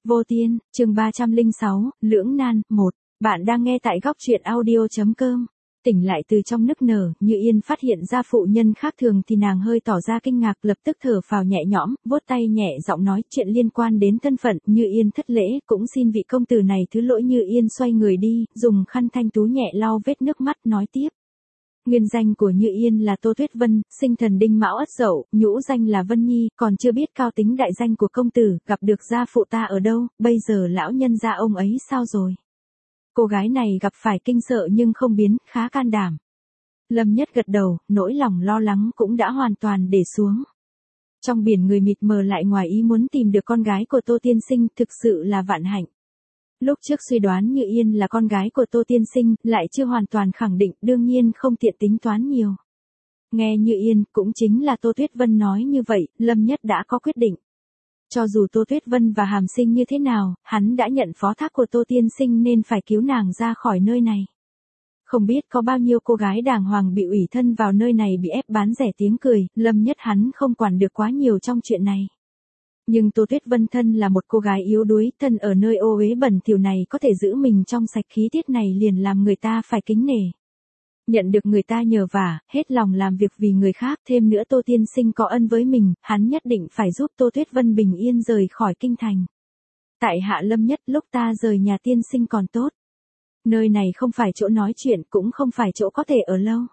Vô Tiên, chương 306, Lưỡng Nan, 1. Bạn đang nghe tại góc truyện audio.com. Tỉnh lại từ trong nức nở, Như Yên phát hiện ra phụ nhân khác thường thì nàng hơi tỏ ra kinh ngạc, lập tức thở phào nhẹ nhõm, vuốt tay nhẹ giọng nói chuyện liên quan đến thân phận. Như Yên thất lễ, cũng xin vị công tử này thứ lỗi. Như Yên xoay người đi, dùng khăn thanh tú nhẹ lau vết nước mắt, nói tiếp. Nguyên danh của Như Yên là Tô Tuyết Vân, sinh thần Đinh Mão Ất Dậu, nhũ danh là Vân Nhi, còn chưa biết cao tính đại danh của công tử, gặp được gia phụ ta ở đâu, bây giờ lão nhân gia ông ấy sao rồi? Cô gái này gặp phải kinh sợ nhưng không biến, khá can đảm. Lâm Nhất gật đầu, nỗi lòng lo lắng cũng đã hoàn toàn để xuống. Trong biển người mịt mờ lại ngoài ý muốn tìm được con gái của Tô Tiên Sinh, thực sự là vạn hạnh. Lúc trước suy đoán Như Yên là con gái của Tô Tiên Sinh, lại chưa hoàn toàn khẳng định, đương nhiên không tiện tính toán nhiều. Nghe Như Yên, cũng chính là Tô Tuyết Vân nói như vậy, Lâm Nhất đã có quyết định. Cho dù Tô Tuyết Vân và Hàm Sinh như thế nào, hắn đã nhận phó thác của Tô Tiên Sinh nên phải cứu nàng ra khỏi nơi này. Không biết có bao nhiêu cô gái đàng hoàng bị ủy thân vào nơi này bị ép bán rẻ tiếng cười, Lâm Nhất hắn không quản được quá nhiều trong chuyện này. Nhưng Tô Tuyết Vân thân là một cô gái yếu đuối, thân ở nơi ô uế bẩn thỉu này có thể giữ mình trong sạch, khí tiết này liền làm người ta phải kính nể. Nhận được người ta nhờ vả, hết lòng làm việc vì người khác, thêm nữa Tô Tiên Sinh có ân với mình, hắn nhất định phải giúp Tô Tuyết Vân bình yên rời khỏi kinh thành. Tại hạ Lâm Nhất, lúc ta rời nhà Tiên Sinh còn tốt. Nơi này không phải chỗ nói chuyện, cũng không phải chỗ có thể ở lâu.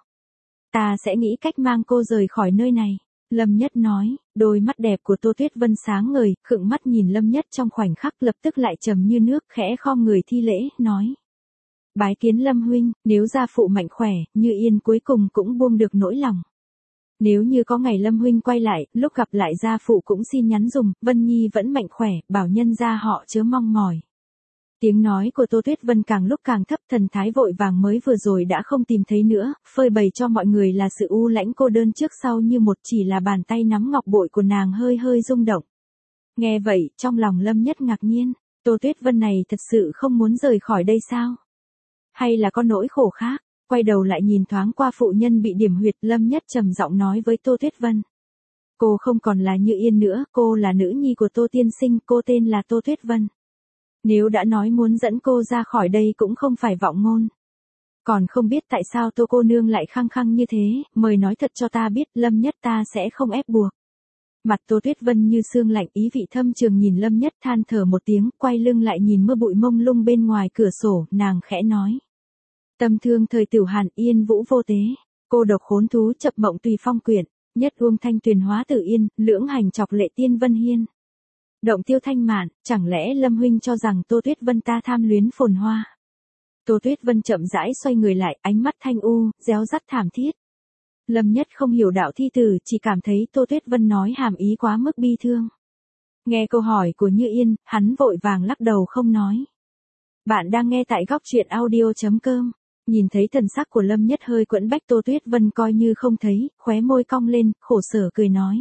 Ta sẽ nghĩ cách mang cô rời khỏi nơi này. Lâm Nhất nói, đôi mắt đẹp của Tô Tuyết Vân sáng ngời, khựng mắt nhìn Lâm Nhất trong khoảnh khắc, lập tức lại trầm như nước, khẽ khom người thi lễ, nói. Bái kiến Lâm huynh, nếu gia phụ mạnh khỏe, Như Yên cuối cùng cũng buông được nỗi lòng. Nếu như có ngày Lâm huynh quay lại, lúc gặp lại gia phụ cũng xin nhắn dùm, Vân Nhi vẫn mạnh khỏe, bảo nhân gia họ chớ mong mỏi. Tiếng nói của Tô Tuyết Vân càng lúc càng thấp, thần thái vội vàng mới vừa rồi đã không tìm thấy nữa, phơi bày cho mọi người là sự u lãnh cô đơn trước sau như một, chỉ là bàn tay nắm ngọc bội của nàng hơi hơi rung động. Nghe vậy, trong lòng Lâm Nhất ngạc nhiên, Tô Tuyết Vân này thật sự không muốn rời khỏi đây sao? Hay là có nỗi khổ khác? Quay đầu lại nhìn thoáng qua phụ nhân bị điểm huyệt, Lâm Nhất trầm giọng nói với Tô Tuyết Vân. Cô không còn là Như Yên nữa, cô là nữ nhi của Tô Tiên Sinh, cô tên là Tô Tuyết Vân. Nếu đã nói muốn dẫn cô ra khỏi đây cũng không phải vọng ngôn. Còn không biết tại sao Tô cô nương lại khăng khăng như thế, mời nói thật cho ta biết, Lâm Nhất ta sẽ không ép buộc. Mặt Tô Tuyết Vân như sương lạnh, ý vị thâm trường nhìn Lâm Nhất, than thở một tiếng, quay lưng lại nhìn mưa bụi mông lung bên ngoài cửa sổ, nàng khẽ nói. Tâm thương thời Tiểu Hàn, yên vũ vô tế, cô độc khốn thú chập mộng tùy phong quyển, nhất uông thanh tuyền hóa tử yên, lưỡng hành chọc lệ tiên vân hiên. Động tiêu thanh mạn, chẳng lẽ Lâm huynh cho rằng Tô Tuyết Vân ta tham luyến phồn hoa? Tô Tuyết Vân chậm rãi xoay người lại, ánh mắt thanh u, réo rắt thảm thiết. Lâm Nhất không hiểu đạo thi từ, chỉ cảm thấy Tô Tuyết Vân nói hàm ý quá mức bi thương. Nghe câu hỏi của Như Yên, hắn vội vàng lắc đầu không nói. Bạn đang nghe tại góc truyện audio.com. Nhìn thấy thần sắc của Lâm Nhất hơi quẫn bách, Tô Tuyết Vân coi như không thấy, khóe môi cong lên, khổ sở cười nói.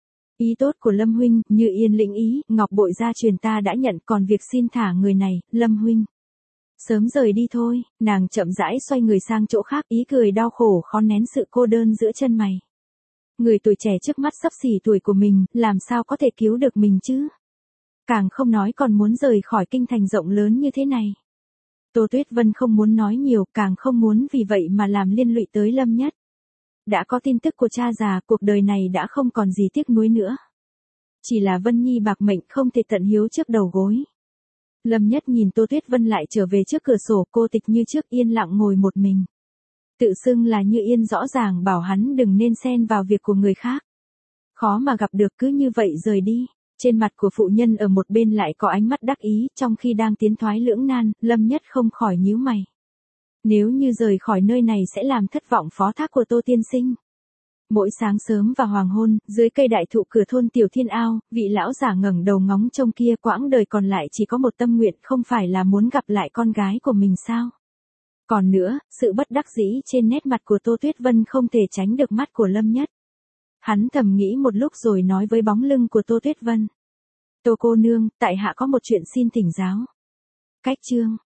Ý tốt của Lâm huynh, Như Yên lĩnh ý, ngọc bội gia truyền ta đã nhận, còn việc xin thả người này, Lâm huynh. Sớm rời đi thôi, nàng chậm rãi xoay người sang chỗ khác, ý cười đau khổ khó nén sự cô đơn giữa chân mày. Người tuổi trẻ trước mắt sắp xỉ tuổi của mình, làm sao có thể cứu được mình chứ? Càng không nói còn muốn rời khỏi kinh thành rộng lớn như thế này. Tô Tuyết Vân không muốn nói nhiều, càng không muốn vì vậy mà làm liên lụy tới Lâm Nhất. Đã có tin tức của cha già, cuộc đời này đã không còn gì tiếc nuối nữa. Chỉ là Vân Nhi bạc mệnh không thể tận hiếu trước đầu gối. Lâm Nhất nhìn Tô Tuyết Vân lại trở về trước cửa sổ, cô tịch như trước yên lặng ngồi một mình. Tự xưng là Như Yên rõ ràng bảo hắn đừng nên xen vào việc của người khác. Khó mà gặp được, cứ như vậy rời đi. Trên mặt của phụ nhân ở một bên lại có ánh mắt đắc ý, trong khi đang tiến thoái lưỡng nan, Lâm Nhất không khỏi nhíu mày. Nếu như rời khỏi nơi này sẽ làm thất vọng phó thác của Tô Tiên Sinh. Mỗi sáng sớm và hoàng hôn, dưới cây đại thụ cửa thôn Tiểu Thiên Ao, vị lão giả ngẩng đầu ngóng trông kia, quãng đời còn lại chỉ có một tâm nguyện, không phải là muốn gặp lại con gái của mình sao? Còn nữa, sự bất đắc dĩ trên nét mặt của Tô Tuyết Vân không thể tránh được mắt của Lâm Nhất. Hắn thầm nghĩ một lúc rồi nói với bóng lưng của Tô Tuyết Vân. Tô cô nương, tại hạ có một chuyện xin thỉnh giáo. Cách chương.